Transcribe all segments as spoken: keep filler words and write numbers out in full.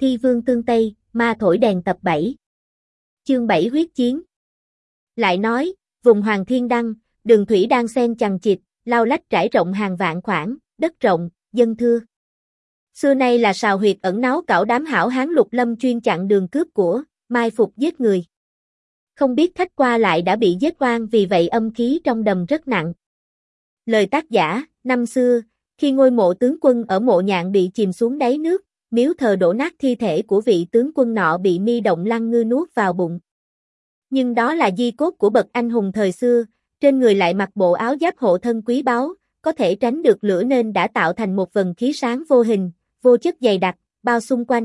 Thi vương tương Tây, ma thổi đèn tập bảy. Chương bảy huyết chiến. Lại nói, vùng Hoàng Thiên Đăng, đường thủy đang xen chằng chịt, lao lách trải rộng hàng vạn khoảng, đất rộng, dân thưa. Xưa nay là sào huyệt ẩn náu cảo đám hảo hán lục lâm chuyên chặn đường cướp của, mai phục giết người. Không biết khách qua lại đã bị giết oan, vì vậy âm khí trong đầm rất nặng. Lời tác giả: năm xưa, khi ngôi mộ tướng quân ở Mộ Nhạn bị chìm xuống đáy nước, miếu thờ đổ nát, thi thể của vị tướng quân nọ bị Mi Động Lăng Ngư nuốt vào bụng. Nhưng đó là di cốt của bậc anh hùng thời xưa, trên người lại mặc bộ áo giáp hộ thân quý báu, có thể tránh được lửa nên đã tạo thành một vầng khí sáng vô hình, vô chất dày đặc, bao xung quanh.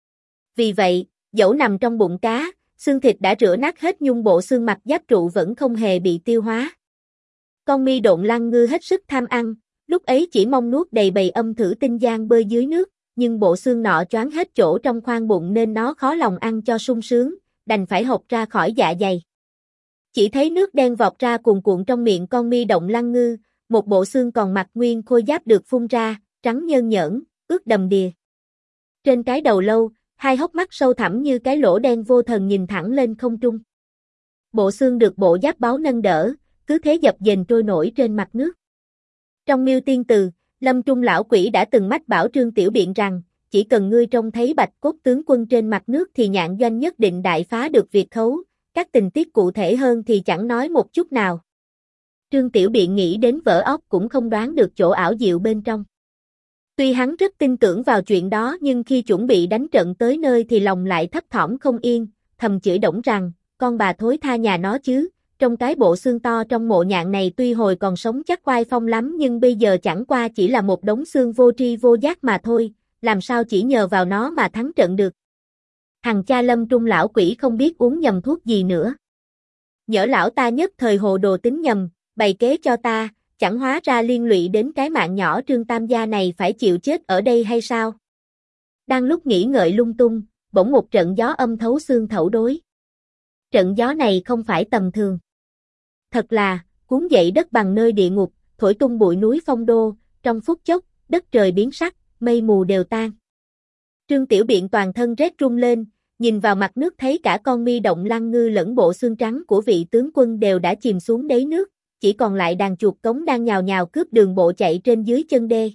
Vì vậy, dẫu nằm trong bụng cá, xương thịt đã rửa nát hết nhưng bộ xương mặt giáp trụ vẫn không hề bị tiêu hóa. Con Mi Động Lăng Ngư hết sức tham ăn, lúc ấy chỉ mong nuốt đầy bầy âm thử tinh giang bơi dưới nước, nhưng bộ xương nọ choáng hết chỗ trong khoang bụng nên nó khó lòng ăn cho sung sướng, đành phải hộc ra khỏi dạ dày. Chỉ thấy nước đen vọt ra cuồn cuộn trong miệng con Mi Động Lăng Ngư, một bộ xương còn mặc nguyên khôi giáp được phun ra, trắng nhơn nhởn, ướt đầm đìa. Trên cái đầu lâu, hai hốc mắt sâu thẳm như cái lỗ đen vô thần nhìn thẳng lên không trung. Bộ xương được bộ giáp báu nâng đỡ, cứ thế dập dềnh trôi nổi trên mặt nước. Trong Miêu Tiên Từ, Lâm Trung lão quỷ đã từng mách bảo Trương Tiểu Biện rằng, chỉ cần ngươi trông thấy bạch cốt tướng quân trên mặt nước thì Nhạn Doanh nhất định đại phá được việc khấu, các tình tiết cụ thể hơn thì chẳng nói một chút nào. Trương Tiểu Biện nghĩ đến vỡ óc cũng không đoán được chỗ ảo diệu bên trong. Tuy hắn rất tin tưởng vào chuyện đó nhưng khi chuẩn bị đánh trận tới nơi thì lòng lại thấp thỏm không yên, thầm chửi Đổng rằng, con bà thối tha nhà nó chứ, trong cái bộ xương to trong Mộ Nhạn này tuy hồi còn sống chắc oai phong lắm nhưng bây giờ chẳng qua chỉ là một đống xương vô tri vô giác mà thôi, làm sao chỉ nhờ vào nó mà thắng trận được. Hằng cha Lâm Trung lão quỷ không biết uống nhầm thuốc gì nữa. Nhỡ lão ta nhất thời hồ đồ tính nhầm, bày kế cho ta, chẳng hóa ra liên lụy đến cái mạng nhỏ Trương Tam gia này phải chịu chết ở đây hay sao? Đang lúc nghĩ ngợi lung tung, bỗng một trận gió âm thấu xương thổi đối. Trận gió này không phải tầm thường. Thật là, cuốn dậy đất bằng nơi địa ngục, thổi tung bụi núi phong đô, trong phút chốc, đất trời biến sắc, mây mù đều tan. Trương Tiểu Biện toàn thân rét run lên, nhìn vào mặt nước thấy cả con Mi Động Lăng Ngư lẫn bộ xương trắng của vị tướng quân đều đã chìm xuống đáy nước, chỉ còn lại đàn chuột cống đang nhào nhào cướp đường bộ chạy trên dưới chân đê.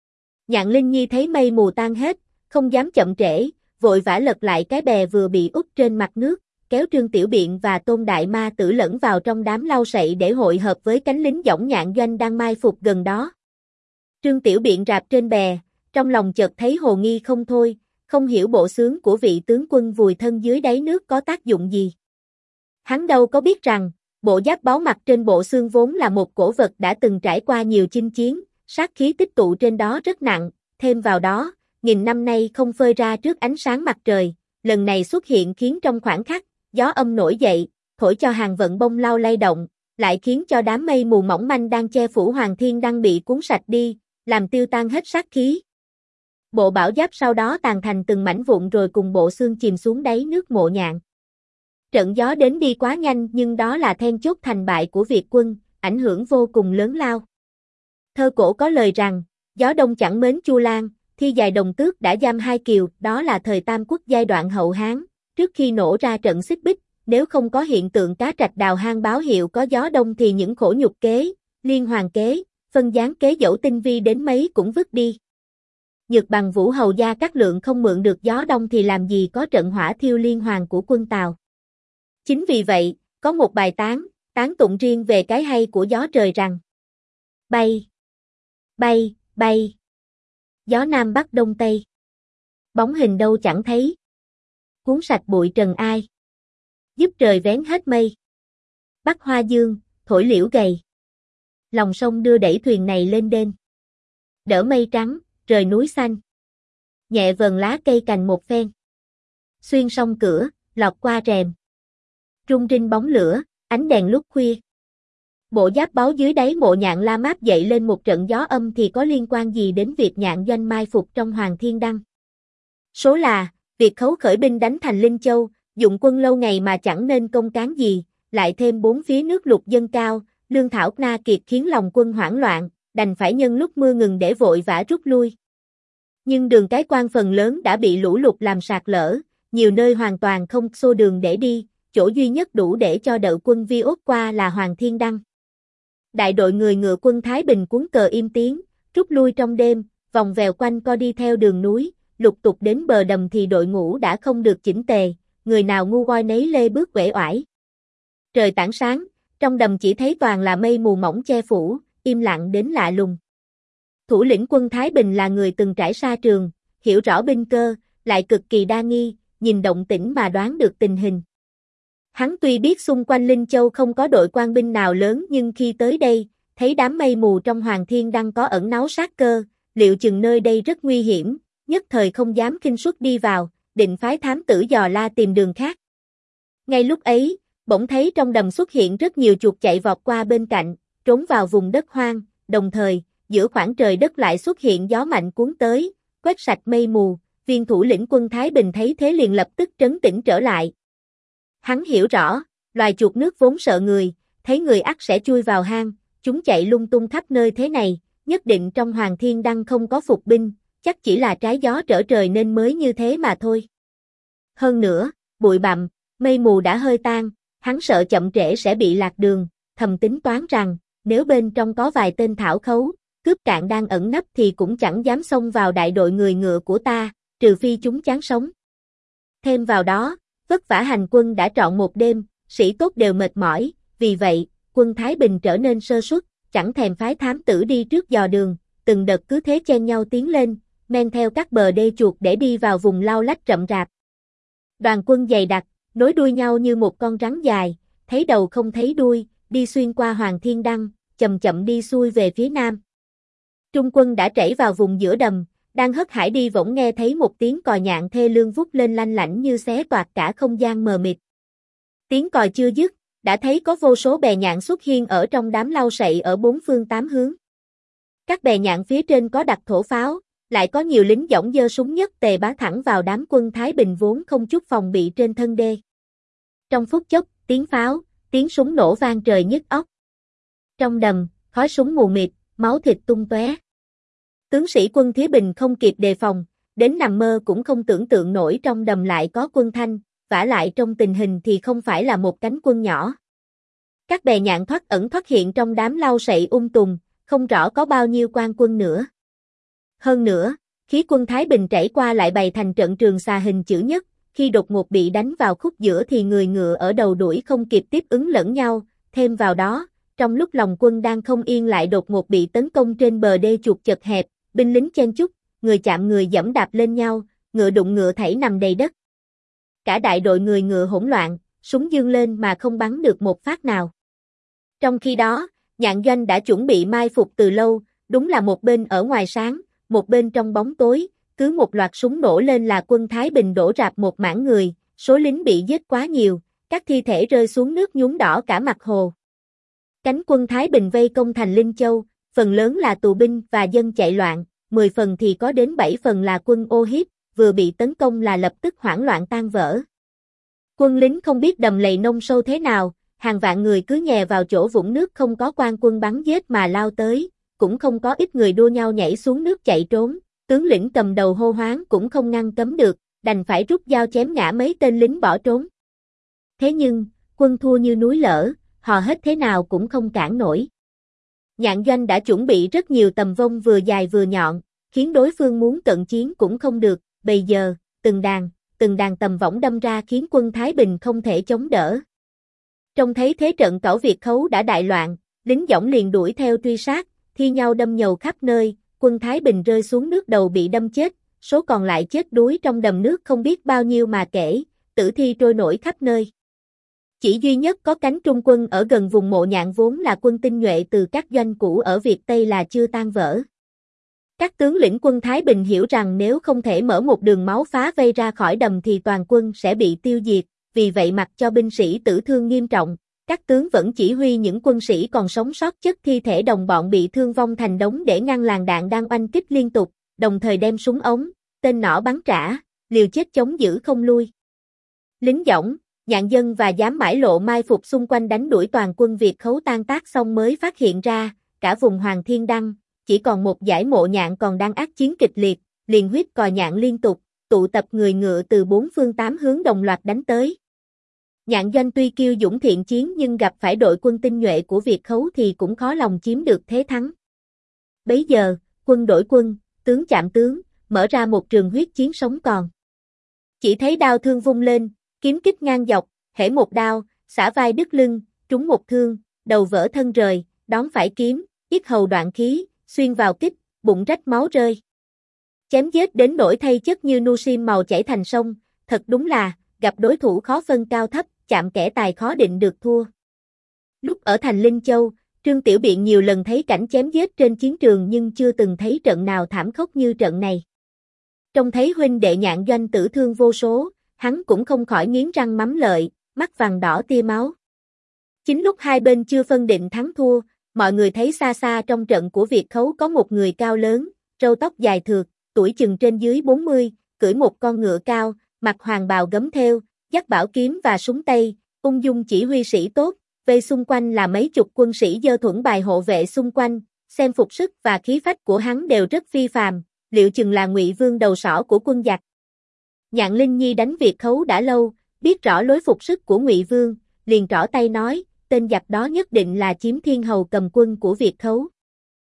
Nhạn Linh Nhi thấy mây mù tan hết, không dám chậm trễ, vội vã lật lại cái bè vừa bị úp trên mặt nước, kéo Trương Tiểu Biện và Tôn Đại Ma Tử lẫn vào trong đám lau sậy để hội hợp với cánh lính dõng Nhạn Doanh đang mai phục gần đó. Trương Tiểu Biện rạp trên bè, trong lòng chợt thấy hồ nghi không thôi, không hiểu bộ xương của vị tướng quân vùi thân dưới đáy nước có tác dụng gì. Hắn đâu có biết rằng, bộ giáp báu mặc trên bộ xương vốn là một cổ vật đã từng trải qua nhiều chinh chiến, sát khí tích tụ trên đó rất nặng, thêm vào đó, nghìn năm nay không phơi ra trước ánh sáng mặt trời, lần này xuất hiện khiến trong khoảnh khắc, gió âm nổi dậy, thổi cho hàng vận bông lau lay động, lại khiến cho đám mây mù mỏng manh đang che phủ Hoàng Thiên Đăng bị cuốn sạch đi, làm tiêu tan hết sát khí. Bộ bảo giáp sau đó tàn thành từng mảnh vụn rồi cùng bộ xương chìm xuống đáy nước Mộ Nhạn. Trận gió đến đi quá nhanh nhưng đó là then chốt thành bại của Việt quân, ảnh hưởng vô cùng lớn lao. Thơ cổ có lời rằng, gió đông chẳng mến Chu Lan, thi dài Đồng Tước đã giam hai kiều, đó là thời Tam Quốc giai đoạn hậu Hán, trước khi nổ ra trận Xích Bích, nếu không có hiện tượng cá trạch đào hang báo hiệu có gió đông thì những khổ nhục kế, liên hoàn kế, phân gián kế dẫu tinh vi đến mấy cũng vứt đi. Nhược bằng Vũ Hầu gia Cát Lượng không mượn được gió đông thì làm gì có trận hỏa thiêu liên hoàn của quân Tào. Chính vì vậy, có một bài tán, tán tụng riêng về cái hay của gió trời rằng: Bay, bay, bay, gió Nam Bắc Đông Tây, bóng hình đâu chẳng thấy, cuốn sạch bụi trần ai, giúp trời vén hết mây, Bắc Hoa Dương, thổi liễu gầy, lòng sông đưa đẩy thuyền này lên đên, đỡ mây trắng, trời núi xanh, nhẹ vờn lá cây cành một phen, xuyên sông cửa, lọt qua rèm, rung rinh bóng lửa, ánh đèn lúc khuya. Bộ giáp báu dưới đáy Mộ Nhạn la máp dậy lên một trận gió âm thì có liên quan gì đến việc Nhạn Doanh mai phục trong Hoàng Thiên Đăng? Số là, việc khấu khởi binh đánh thành Linh Châu, dụng quân lâu ngày mà chẳng nên công cán gì, lại thêm bốn phía nước lụt dâng cao, lương thảo na kiệt khiến lòng quân hoảng loạn, đành phải nhân lúc mưa ngừng để vội vã rút lui. Nhưng đường cái quan phần lớn đã bị lũ lụt làm sạt lở, nhiều nơi hoàn toàn không xô đường để đi, chỗ duy nhất đủ để cho đợi quân Vi ốt qua là Hoàng Thiên Đăng. Đại đội người ngựa quân Thái Bình cuốn cờ im tiếng, rút lui trong đêm, vòng vèo quanh co đi theo đường núi, lục tục đến bờ đầm thì đội ngũ đã không được chỉnh tề, người nào ngu voi nấy lê bước uể oải. Trời tảng sáng, trong đầm chỉ thấy toàn là mây mù mỏng che phủ, im lặng đến lạ lùng. Thủ lĩnh quân Thái Bình là người từng trải sa trường, hiểu rõ binh cơ, lại cực kỳ đa nghi, nhìn động tĩnh mà đoán được tình hình. Hắn tuy biết xung quanh Linh Châu không có đội quan binh nào lớn nhưng khi tới đây, thấy đám mây mù trong Hoàng Thiên Đăng có ẩn náu sát cơ, liệu chừng nơi đây rất nguy hiểm, nhất thời không dám khinh suất đi vào, định phái thám tử dò la tìm đường khác. Ngay lúc ấy, bỗng thấy trong đầm xuất hiện rất nhiều chuột chạy vọt qua bên cạnh, trốn vào vùng đất hoang, đồng thời, giữa khoảng trời đất lại xuất hiện gió mạnh cuốn tới, quét sạch mây mù, viên thủ lĩnh quân Thái Bình thấy thế liền lập tức trấn tĩnh trở lại. Hắn hiểu rõ, loài chuột nước vốn sợ người, thấy người ắt sẽ chui vào hang, chúng chạy lung tung khắp nơi thế này, nhất định trong Hoàng Thiên Đăng không có phục binh, chắc chỉ là trái gió trở trời nên mới như thế mà thôi. Hơn nữa, bụi bặm, mây mù đã hơi tan, hắn sợ chậm trễ sẽ bị lạc đường, thầm tính toán rằng, nếu bên trong có vài tên thảo khấu, cướp cạn đang ẩn nấp thì cũng chẳng dám xông vào đại đội người ngựa của ta, trừ phi chúng chán sống. Thêm vào đó, vất vả hành quân đã trọn một đêm, sĩ tốt đều mệt mỏi, vì vậy, quân Thái Bình trở nên sơ suất, chẳng thèm phái thám tử đi trước dò đường, từng đợt cứ thế chen nhau tiến lên, men theo các bờ đê chuột để đi vào vùng lau lách rậm rạp. Đoàn quân dày đặc, nối đuôi nhau như một con rắn dài, thấy đầu không thấy đuôi, đi xuyên qua Hoàng Thiên Đăng, chậm chậm đi xuôi về phía nam. Trung quân đã trảy vào vùng giữa đầm, đang hớt hải đi bỗng nghe thấy một tiếng còi nhạn thê lương vút lên lanh lảnh như xé toạc cả không gian mờ mịt. Tiếng còi chưa dứt, đã thấy có vô số bè nhạn xuất hiện ở trong đám lau sậy ở bốn phương tám hướng. Các bè nhạn phía trên có đặt thổ pháo, lại có nhiều lính dõng dơ súng nhất tề bắn thẳng vào đám quân Thái Bình vốn không chút phòng bị trên thân đê. Trong phút chốc, tiếng pháo, tiếng súng nổ vang trời nhức óc. Trong đầm, khói súng mù mịt, máu thịt tung tóe. Tướng sĩ quân Thái Bình không kịp đề phòng, đến nằm mơ cũng không tưởng tượng nổi trong đầm lại có quân Thanh, vả lại trong tình hình thì không phải là một cánh quân nhỏ. Các bè nhạn thoát ẩn thoát hiện trong đám lau sậy ung tùm, không rõ có bao nhiêu quan quân nữa. Hơn nữa, khí quân Thái Bình trải qua lại bày thành trận trường xà hình chữ nhất, khi đột ngột bị đánh vào khúc giữa thì người ngựa ở đầu đuổi không kịp tiếp ứng lẫn nhau, thêm vào đó, trong lúc lòng quân đang không yên lại đột ngột bị tấn công trên bờ đê chuột chật hẹp, binh lính chen chúc, người chạm người giẫm đạp lên nhau, ngựa đụng ngựa thảy nằm đầy đất. Cả đại đội người ngựa hỗn loạn, súng giương lên mà không bắn được một phát nào. Trong khi đó, Nhạn Doanh đã chuẩn bị mai phục từ lâu, đúng là một bên ở ngoài sáng, một bên trong bóng tối, cứ một loạt súng nổ lên là quân Thái Bình đổ rạp một mảng người, số lính bị giết quá nhiều, các thi thể rơi xuống nước nhuốm đỏ cả mặt hồ. Cánh quân Thái Bình vây công thành Linh Châu, phần lớn là tù binh và dân chạy loạn, mười phần thì có đến bảy phần là quân ô hiếp, vừa bị tấn công là lập tức hoảng loạn tan vỡ. Quân lính không biết đầm lầy nông sâu thế nào, hàng vạn người cứ nhè vào chỗ vũng nước không có quan quân bắn giết mà lao tới, cũng không có ít người đua nhau nhảy xuống nước chạy trốn, tướng lĩnh cầm đầu hô hoáng cũng không ngăn cấm được, đành phải rút dao chém ngã mấy tên lính bỏ trốn. Thế nhưng, quân thua như núi lở, hò hét thế nào cũng không cản nổi. Nhạn Doanh đã chuẩn bị rất nhiều tầm vông vừa dài vừa nhọn, khiến đối phương muốn cận chiến cũng không được, bây giờ, từng đàn, từng đàn tầm võng đâm ra khiến quân Thái Bình không thể chống đỡ. Trông thấy thế trận cẩu Việt khấu đã đại loạn, lính võng liền đuổi theo truy sát, thi nhau đâm nhầu khắp nơi, quân Thái Bình rơi xuống nước đầu bị đâm chết, số còn lại chết đuối trong đầm nước không biết bao nhiêu mà kể, tử thi trôi nổi khắp nơi. Chỉ duy nhất có cánh trung quân ở gần vùng mộ Nhạn vốn là quân tinh nhuệ từ các doanh cũ ở Việt Tây là chưa tan vỡ. Các tướng lĩnh quân Thái Bình hiểu rằng nếu không thể mở một đường máu phá vây ra khỏi đầm thì toàn quân sẽ bị tiêu diệt, vì vậy mặc cho binh sĩ tử thương nghiêm trọng, các tướng vẫn chỉ huy những quân sĩ còn sống sót chất thi thể đồng bọn bị thương vong thành đống để ngăn làn đạn đang oanh kích liên tục, đồng thời đem súng ống, tên nỏ bắn trả, liều chết chống giữ không lui. Lính võng, Nhạn Dân và Giám Mãi Lộ mai phục xung quanh đánh đuổi toàn quân Việt khấu tan tác xong mới phát hiện ra, cả vùng Hoàng Thiên Đăng, chỉ còn một dải mộ Nhạn còn đang ác chiến kịch liệt, liền huyết cò nhạn liên tục, tụ tập người ngựa từ bốn phương tám hướng đồng loạt đánh tới. Nhạn Doanh tuy kiêu dũng thiện chiến nhưng gặp phải đội quân tinh nhuệ của Việt Khấu thì cũng khó lòng chiếm được thế thắng. Bấy giờ, quân đổi quân, tướng chạm tướng, mở ra một trường huyết chiến sống còn. Chỉ thấy đao thương vung lên, kiếm kích ngang dọc, hễ một đao, xả vai đứt lưng, trúng một thương, đầu vỡ thân rời, đón phải kiếm, yết hầu đoạn khí, xuyên vào kích, bụng rách máu rơi. Chém giết đến nỗi thay chất như nu sim màu chảy thành sông, thật đúng là, gặp đối thủ khó phân cao thấp, chạm kẻ tài khó định được thua. Lúc ở thành Linh Châu, Trương Tiểu Biện nhiều lần thấy cảnh chém giết trên chiến trường nhưng chưa từng thấy trận nào thảm khốc như trận này. Trông thấy huynh đệ Nhạn Doanh tử thương vô số, hắn cũng không khỏi nghiến răng mắm lợi, mắt vàng đỏ tia máu. Chính lúc hai bên chưa phân định thắng thua, mọi người thấy xa xa trong trận của Việt Khấu có một người cao lớn, râu tóc dài thượt, tuổi chừng trên dưới bốn mươi, cưỡi một con ngựa cao, mặc hoàng bào gấm thêu, dắt bảo kiếm và súng tây, ung dung chỉ huy sĩ tốt, vây xung quanh là mấy chục quân sĩ giơ thuẫn bài hộ vệ xung quanh, xem phục sức và khí phách của hắn đều rất phi phàm, liệu chừng là Ngụy Vương đầu sỏ của quân giặc. Nhạn Linh Nhi đánh Việt Khấu đã lâu, biết rõ lối phục sức của Ngụy Vương, liền trỏ tay nói, tên giặc đó nhất định là Chiếm Thiên Hầu cầm quân của Việt Khấu.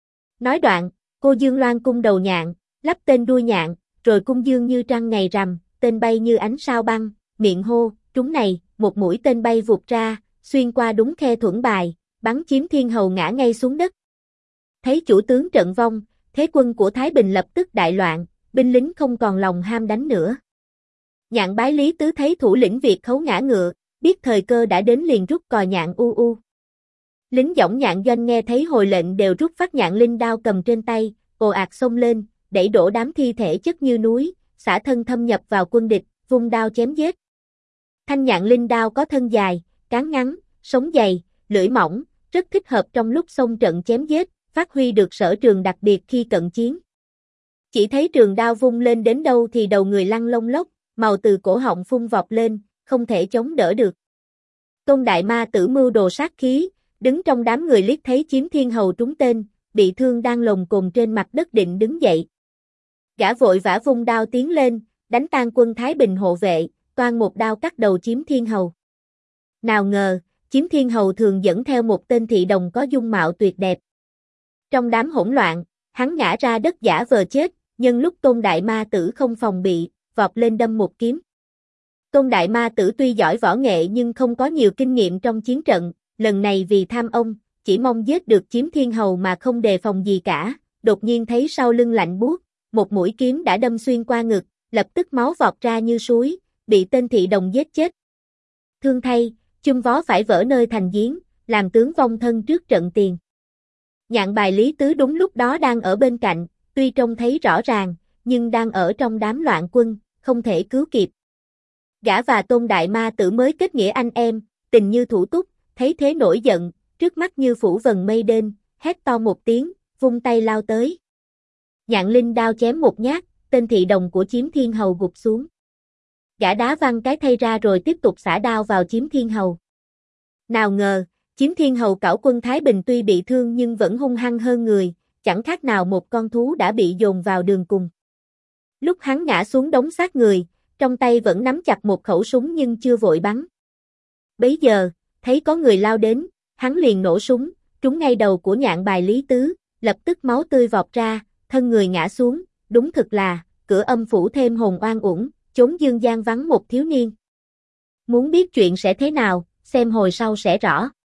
Nói đoạn, cô dương loan cung đầu nhạn, lắp tên đuôi nhạn, rồi cung dương như trăng ngày rằm, tên bay như ánh sao băng, miệng hô, trúng này, một mũi tên bay vụt ra, xuyên qua đúng khe thuẫn bài, bắn Chiếm Thiên Hầu ngã ngay xuống đất. Thấy chủ tướng trận vong, thế quân của Thái Bình lập tức đại loạn, binh lính không còn lòng ham đánh nữa. Nhạn bái Lý Tứ thấy thủ lĩnh Việt Khấu ngã ngựa, biết thời cơ đã đến liền rút cò nhạn u u. Lính dõng Nhạn Doanh nghe thấy hồi lệnh đều rút phát nhạn linh đao cầm trên tay, ồ ạt xông lên, đẩy đổ đám thi thể chất như núi, xả thân thâm nhập vào quân địch, vung đao chém giết. Thanh nhạn linh đao có thân dài, cán ngắn, sống dày, lưỡi mỏng, rất thích hợp trong lúc xông trận chém giết, phát huy được sở trường đặc biệt khi cận chiến. Chỉ thấy trường đao vung lên đến đâu thì đầu người lăn lông lốc, màu từ cổ họng phun vọt lên, không thể chống đỡ được. Tôn Đại Ma Tử mưu đồ sát khí, đứng trong đám người liếc thấy Chiếm Thiên Hầu trúng tên, bị thương đang lồng cồn trên mặt đất định đứng dậy. Gã vội vã vung đao tiến lên, đánh tan quân Thái Bình hộ vệ, toan một đao cắt đầu Chiếm Thiên Hầu. Nào ngờ, Chiếm Thiên Hầu thường dẫn theo một tên thị đồng có dung mạo tuyệt đẹp. Trong đám hỗn loạn, hắn ngã ra đất giả vờ chết, nhân lúc Tôn Đại Ma Tử không phòng bị, vọt lên đâm một kiếm. Tôn Đại Ma Tử tuy giỏi võ nghệ nhưng không có nhiều kinh nghiệm trong chiến trận, lần này vì tham ông, chỉ mong giết được Chiếm Thiên Hầu mà không đề phòng gì cả, đột nhiên thấy sau lưng lạnh buốt, một mũi kiếm đã đâm xuyên qua ngực, lập tức máu vọt ra như suối, bị tên thị đồng giết chết. Thương thay, chum vó phải vỡ nơi thành giếng, làm tướng vong thân trước trận tiền. Nhạn bài Lý Tứ đúng lúc đó đang ở bên cạnh, tuy trông thấy rõ ràng, nhưng đang ở trong đám loạn quân, không thể cứu kịp. Gã và Tôn Đại Ma Tử mới kết nghĩa anh em, tình như thủ túc, thấy thế nổi giận, trước mắt như phủ vần mây đen, hét to một tiếng, vung tay lao tới. Nhạn linh đao chém một nhát, tên thị đồng của Chiếm Thiên Hầu gục xuống. Gã đá văng cái thay ra rồi tiếp tục xả đao vào Chiếm Thiên Hầu. Nào ngờ, Chiếm Thiên Hầu cảo quân Thái Bình tuy bị thương nhưng vẫn hung hăng hơn người, chẳng khác nào một con thú đã bị dồn vào đường cùng. Lúc hắn ngã xuống đống xác người, trong tay vẫn nắm chặt một khẩu súng nhưng chưa vội bắn. Bấy giờ, thấy có người lao đến, hắn liền nổ súng, trúng ngay đầu của nhạn bài Lý Tứ, lập tức máu tươi vọt ra, thân người ngã xuống, đúng thực là, cửa âm phủ thêm hồn oan uổng, chốn dương gian vắng một thiếu niên. Muốn biết chuyện sẽ thế nào, xem hồi sau sẽ rõ.